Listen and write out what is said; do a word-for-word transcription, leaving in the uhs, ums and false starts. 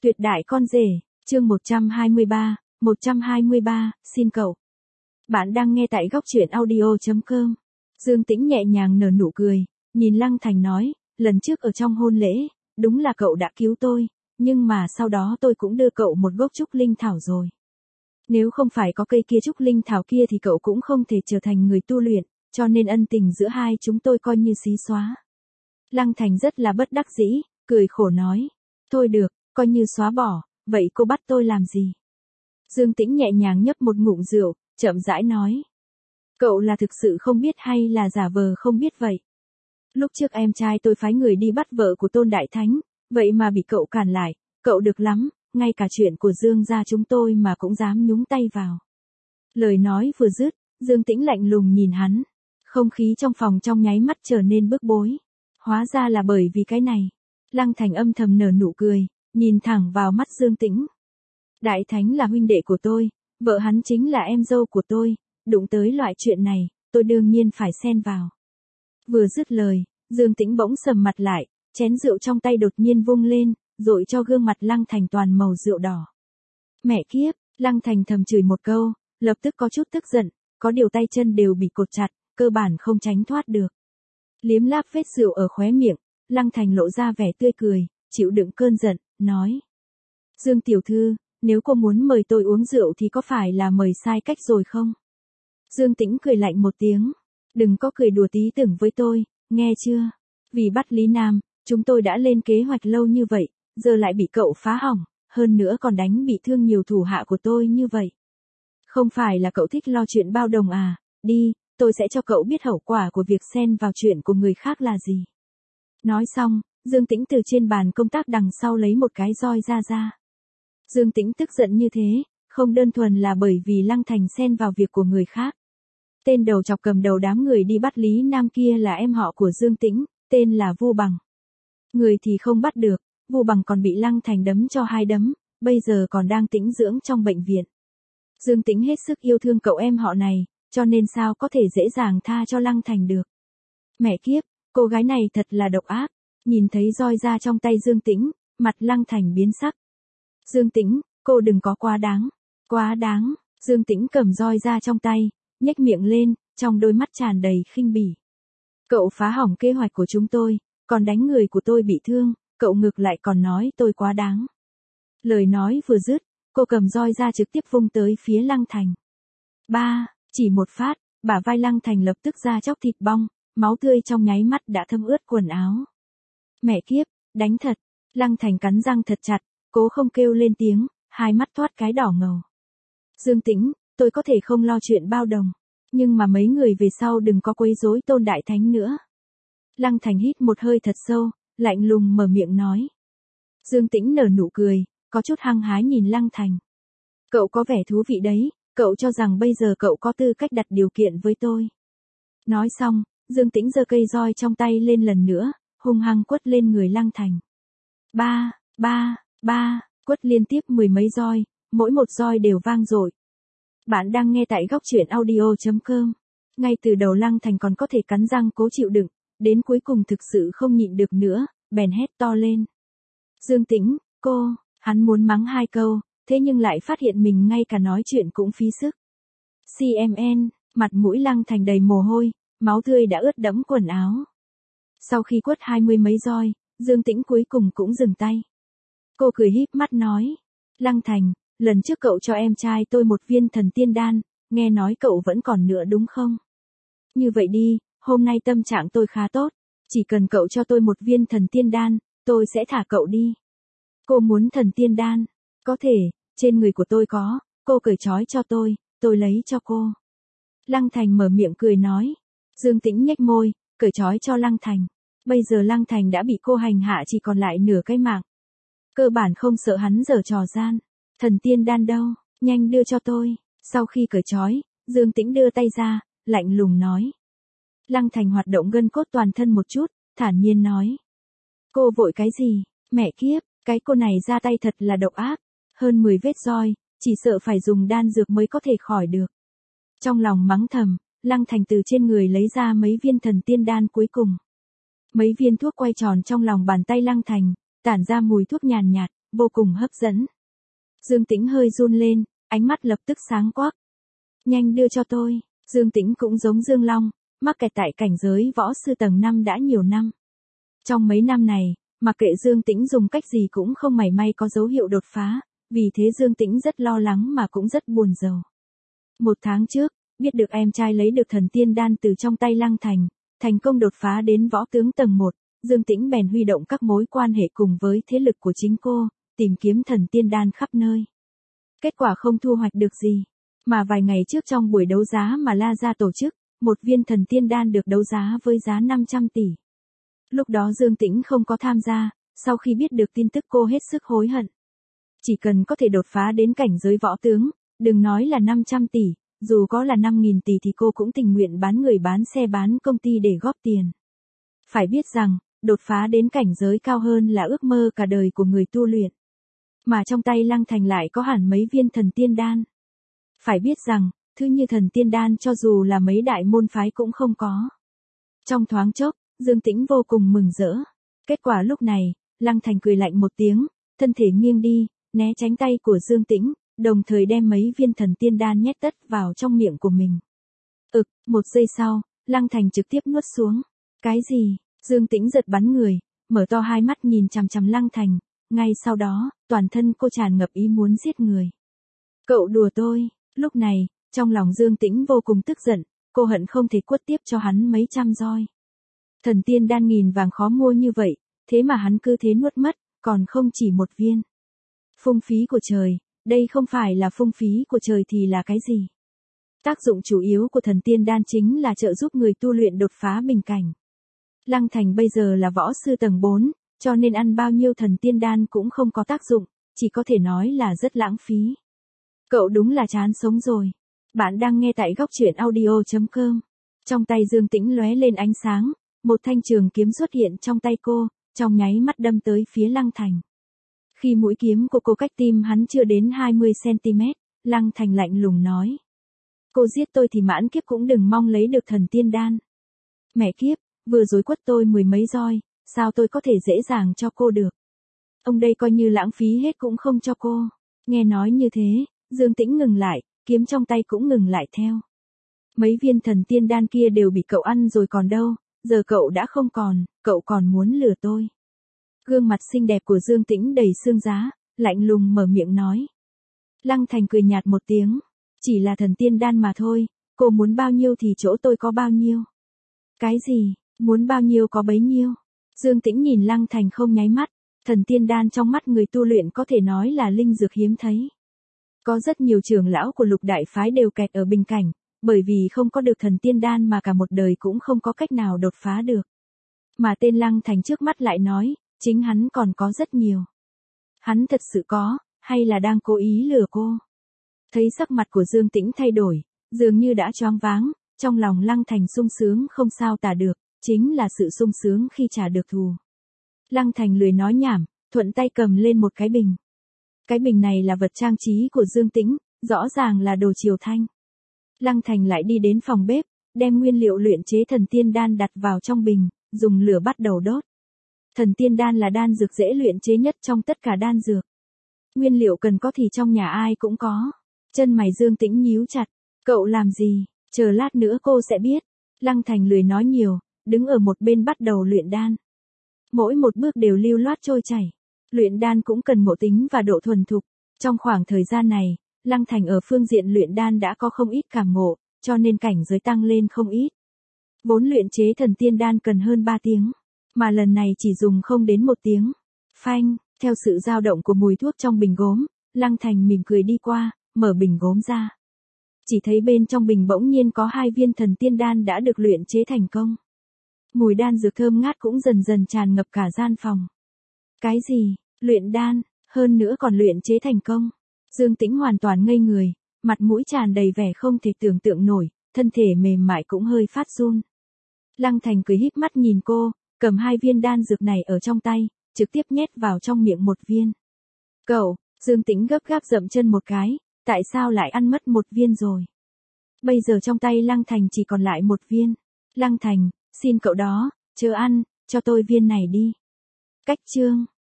Tuyệt đại con rể, chương một trăm hai mươi ba, một trăm hai mươi ba, xin cậu. Bạn đang nghe tại góc truyện audio chấm com. Dương Tĩnh nhẹ nhàng nở nụ cười, nhìn Lăng Thành nói, lần trước ở trong hôn lễ, đúng là cậu đã cứu tôi, nhưng mà sau đó tôi cũng đưa cậu một gốc trúc linh thảo rồi. Nếu không phải có cây kia trúc linh thảo kia thì cậu cũng không thể trở thành người tu luyện, cho nên ân tình giữa hai chúng tôi coi như xí xóa. Lăng Thành rất là bất đắc dĩ, cười khổ nói, thôi được, coi như xóa bỏ, vậy cô bắt tôi làm gì? Dương Tĩnh nhẹ nhàng nhấp một ngụm rượu, chậm rãi nói. Cậu là thực sự không biết hay là giả vờ không biết vậy? Lúc trước em trai tôi phái người đi bắt vợ của Tôn Đại Thánh, vậy mà bị cậu cản lại, cậu được lắm, ngay cả chuyện của Dương gia chúng tôi mà cũng dám nhúng tay vào. Lời nói vừa dứt, Dương Tĩnh lạnh lùng nhìn hắn, không khí trong phòng trong nháy mắt trở nên bức bối. Hóa ra là bởi vì cái này. Lăng Thành âm thầm nở nụ cười, nhìn thẳng vào mắt Dương Tĩnh. Đại Thánh là huynh đệ của tôi, vợ hắn chính là em dâu của tôi, đụng tới loại chuyện này, tôi đương nhiên phải xen vào. Vừa dứt lời, Dương Tĩnh bỗng sầm mặt lại, chén rượu trong tay đột nhiên vung lên, dội cho gương mặt Lăng Thành toàn màu rượu đỏ. Mẹ kiếp, Lăng Thành thầm chửi một câu, lập tức có chút tức giận, có điều tay chân đều bị cột chặt, cơ bản không tránh thoát được. Liếm láp vết rượu ở khóe miệng, Lăng Thành lộ ra vẻ tươi cười, chịu đựng cơn giận, nói. Dương tiểu thư, nếu cô muốn mời tôi uống rượu thì có phải là mời sai cách rồi không? Dương Tĩnh cười lạnh một tiếng, đừng có cười đùa tí tưởng với tôi, nghe chưa? Vì bắt Lý Nam, chúng tôi đã lên kế hoạch lâu như vậy, giờ lại bị cậu phá hỏng, hơn nữa còn đánh bị thương nhiều thủ hạ của tôi như vậy. Không phải là cậu thích lo chuyện bao đồng à, đi, tôi sẽ cho cậu biết hậu quả của việc xen vào chuyện của người khác là gì. Nói xong, Dương Tĩnh từ trên bàn công tác đằng sau lấy một cái roi ra ra. Dương Tĩnh tức giận như thế, không đơn thuần là bởi vì Lăng Thành xen vào việc của người khác. Tên đầu chọc cầm đầu đám người đi bắt Lý Nam kia là em họ của Dương Tĩnh, tên là Vu Bằng. Người thì không bắt được, Vu Bằng còn bị Lăng Thành đấm cho hai đấm, bây giờ còn đang tĩnh dưỡng trong bệnh viện. Dương Tĩnh hết sức yêu thương cậu em họ này, cho nên sao có thể dễ dàng tha cho Lăng Thành được. Mẹ kiếp, cô gái này thật là độc ác, nhìn thấy roi ra trong tay Dương Tĩnh, mặt Lăng Thành biến sắc. Dương Tĩnh, cô đừng có quá đáng, quá đáng, Dương Tĩnh cầm roi ra trong tay, nhếch miệng lên, trong đôi mắt tràn đầy khinh bỉ. Cậu phá hỏng kế hoạch của chúng tôi, còn đánh người của tôi bị thương, cậu ngược lại còn nói tôi quá đáng. Lời nói vừa dứt, cô cầm roi ra trực tiếp vung tới phía Lăng Thành. Ba, chỉ một phát, bả vai Lăng Thành lập tức ra chóc thịt bong, máu tươi trong nháy mắt đã thấm ướt quần áo. Mẹ kiếp, đánh thật, Lăng Thành cắn răng thật chặt, cố không kêu lên tiếng, hai mắt thoát cái đỏ ngầu. Dương Tĩnh, tôi có thể không lo chuyện bao đồng, nhưng mà mấy người về sau đừng có quấy rối Tôn Đại Thánh nữa. Lăng Thành hít một hơi thật sâu, lạnh lùng mở miệng nói. Dương Tĩnh nở nụ cười, có chút hăng hái nhìn Lăng Thành. Cậu có vẻ thú vị đấy, cậu cho rằng bây giờ cậu có tư cách đặt điều kiện với tôi. Nói xong, Dương Tĩnh giơ cây roi trong tay lên lần nữa, hung hăng quất lên người Lăng Thành. Ba, ba, ba, quất liên tiếp mười mấy roi, mỗi một roi đều vang dội. Bạn đang nghe tại góc truyện audio chấm com. Ngay từ đầu Lăng Thành còn có thể cắn răng cố chịu đựng, đến cuối cùng thực sự không nhịn được nữa, bèn hét to lên. Dương Tĩnh, cô, hắn muốn mắng hai câu, thế nhưng lại phát hiện mình ngay cả nói chuyện cũng phí sức. xê em en, mặt mũi Lăng Thành đầy mồ hôi, máu tươi đã ướt đẫm quần áo. Sau khi quất hai mươi mấy roi, Dương Tĩnh cuối cùng cũng dừng tay. Cô cười híp mắt nói, Lăng Thành, lần trước cậu cho em trai tôi một viên thần tiên đan, nghe nói cậu vẫn còn nữa đúng không? Như vậy đi, hôm nay tâm trạng tôi khá tốt, chỉ cần cậu cho tôi một viên thần tiên đan, tôi sẽ thả cậu đi. Cô muốn thần tiên đan? Có thể, trên người của tôi có, cô cởi trói cho tôi, tôi lấy cho cô. Lăng Thành mở miệng cười nói. Dương Tĩnh nhếch môi, cởi trói cho Lăng Thành. Bây giờ Lăng Thành đã bị cô hành hạ chỉ còn lại nửa cái mạng. Cơ bản không sợ hắn giở trò gian. Thần tiên đan đâu, nhanh đưa cho tôi. Sau khi cởi trói, Dương Tĩnh đưa tay ra, lạnh lùng nói. Lăng Thành hoạt động gân cốt toàn thân một chút, thản nhiên nói. Cô vội cái gì, mẹ kiếp, cái cô này ra tay thật là độc ác. Hơn mười vết roi, chỉ sợ phải dùng đan dược mới có thể khỏi được. Trong lòng mắng thầm, Lăng Thành từ trên người lấy ra mấy viên thần tiên đan cuối cùng. Mấy viên thuốc quay tròn trong lòng bàn tay Lăng Thành, tản ra mùi thuốc nhàn nhạt, vô cùng hấp dẫn. Dương Tĩnh hơi run lên, ánh mắt lập tức sáng quắc. Nhanh đưa cho tôi, Dương Tĩnh cũng giống Dương Long, mắc kẹt tại cảnh giới võ sư tầng năm đã nhiều năm. Trong mấy năm này, mặc kệ Dương Tĩnh dùng cách gì cũng không mảy may có dấu hiệu đột phá, vì thế Dương Tĩnh rất lo lắng mà cũng rất buồn rầu. Một tháng trước, biết được em trai lấy được thần tiên đan từ trong tay Lăng Thành, thành công đột phá đến võ tướng tầng một, Dương Tĩnh bèn huy động các mối quan hệ cùng với thế lực của chính cô, tìm kiếm thần tiên đan khắp nơi. Kết quả không thu hoạch được gì, mà vài ngày trước trong buổi đấu giá mà La Gia tổ chức, một viên thần tiên đan được đấu giá với giá năm trăm tỷ. Lúc đó Dương Tĩnh không có tham gia, sau khi biết được tin tức cô hết sức hối hận. Chỉ cần có thể đột phá đến cảnh giới võ tướng, đừng nói là năm trăm tỷ, dù có là năm nghìn tỷ thì cô cũng tình nguyện bán người bán xe bán công ty để góp tiền. Phải biết rằng, đột phá đến cảnh giới cao hơn là ước mơ cả đời của người tu luyện. Mà trong tay Lăng Thành lại có hẳn mấy viên thần tiên đan. Phải biết rằng, thứ như thần tiên đan cho dù là mấy đại môn phái cũng không có. Trong thoáng chốc, Dương Tĩnh vô cùng mừng rỡ. Kết quả lúc này, Lăng Thành cười lạnh một tiếng, thân thể nghiêng đi, né tránh tay của Dương Tĩnh, đồng thời đem mấy viên thần tiên đan nhét tất vào trong miệng của mình. Ực, một giây sau, Lăng Thành trực tiếp nuốt xuống. Cái gì? Dương Tĩnh giật bắn người, mở to hai mắt nhìn chằm chằm Lăng Thành, ngay sau đó, toàn thân cô tràn ngập ý muốn giết người. Cậu đùa tôi, lúc này, trong lòng Dương Tĩnh vô cùng tức giận, cô hận không thể quất tiếp cho hắn mấy trăm roi. Thần tiên đan nghìn vàng khó mua như vậy, thế mà hắn cứ thế nuốt mất, còn không chỉ một viên. Phung phí của trời, đây không phải là phung phí của trời thì là cái gì? Tác dụng chủ yếu của thần tiên đan chính là trợ giúp người tu luyện đột phá bình cảnh. Lăng Thành bây giờ là võ sư tầng bốn, cho nên ăn bao nhiêu thần tiên đan cũng không có tác dụng, chỉ có thể nói là rất lãng phí. Cậu đúng là chán sống rồi. Bạn đang nghe tại góc truyện audio chấm com. Trong tay Dương Tĩnh lóe lên ánh sáng, một thanh trường kiếm xuất hiện trong tay cô, trong nháy mắt đâm tới phía Lăng Thành. Khi mũi kiếm của cô cách tim hắn chưa đến hai mươi xăng ti mét, Lăng Thành lạnh lùng nói. Cô giết tôi thì mãn kiếp cũng đừng mong lấy được thần tiên đan. Mẹ kiếp, vừa rồi quất tôi mười mấy roi, sao tôi có thể dễ dàng cho cô được. Ông đây coi như lãng phí hết cũng không cho cô. Nghe nói như thế, Dương Tĩnh ngừng lại, kiếm trong tay cũng ngừng lại theo. Mấy viên thần tiên đan kia đều bị cậu ăn rồi còn đâu, giờ cậu đã không còn, cậu còn muốn lừa tôi. Gương mặt xinh đẹp của Dương Tĩnh đầy sương giá, lạnh lùng mở miệng nói. Lăng Thành cười nhạt một tiếng, chỉ là thần tiên đan mà thôi, cô muốn bao nhiêu thì chỗ tôi có bao nhiêu. Cái gì, muốn bao nhiêu có bấy nhiêu. Dương Tĩnh nhìn Lăng Thành không nháy mắt, thần tiên đan trong mắt người tu luyện có thể nói là linh dược hiếm thấy. Có rất nhiều trưởng lão của lục đại phái đều kẹt ở bình cảnh, bởi vì không có được thần tiên đan mà cả một đời cũng không có cách nào đột phá được. Mà tên Lăng Thành trước mắt lại nói, chính hắn còn có rất nhiều. Hắn thật sự có, hay là đang cố ý lừa cô? Thấy sắc mặt của Dương Tĩnh thay đổi, dường như đã choáng váng, trong lòng Lăng Thành sung sướng không sao tả được, chính là sự sung sướng khi trả được thù. Lăng Thành lười nói nhảm, thuận tay cầm lên một cái bình. Cái bình này là vật trang trí của Dương Tĩnh, rõ ràng là đồ triều thanh. Lăng Thành lại đi đến phòng bếp, đem nguyên liệu luyện chế thần tiên đan đặt vào trong bình, dùng lửa bắt đầu đốt. Thần tiên đan là đan dược dễ luyện chế nhất trong tất cả đan dược. Nguyên liệu cần có thì trong nhà ai cũng có. Chân mày Dương Tĩnh nhíu chặt, cậu làm gì, chờ lát nữa cô sẽ biết. Lăng Thành lười nói nhiều, đứng ở một bên bắt đầu luyện đan. Mỗi một bước đều lưu loát trôi chảy. Luyện đan cũng cần ngộ tính và độ thuần thục. Trong khoảng thời gian này, Lăng Thành ở phương diện luyện đan đã có không ít cảm ngộ, cho nên cảnh giới tăng lên không ít. Vốn luyện chế thần tiên đan cần hơn ba tiếng, mà lần này chỉ dùng không đến một tiếng. Phanh, theo sự dao động của mùi thuốc trong bình gốm, Lăng Thành mỉm cười đi qua, mở bình gốm ra. Chỉ thấy bên trong bình bỗng nhiên có hai viên thần tiên đan đã được luyện chế thành công. Mùi đan dược thơm ngát cũng dần dần tràn ngập cả gian phòng. Cái gì, luyện đan, hơn nữa còn luyện chế thành công. Dương Tĩnh hoàn toàn ngây người, mặt mũi tràn đầy vẻ không thể tưởng tượng nổi, thân thể mềm mại cũng hơi phát run. Lăng Thành cười híp mắt nhìn cô, cầm hai viên đan dược này ở trong tay, trực tiếp nhét vào trong miệng một viên. Cậu, Dương Tĩnh gấp gáp dậm chân một cái, tại sao lại ăn mất một viên rồi? Bây giờ trong tay Lăng Thành chỉ còn lại một viên. Lăng Thành, xin cậu đó, chớ ăn, cho tôi viên này đi. Cách chương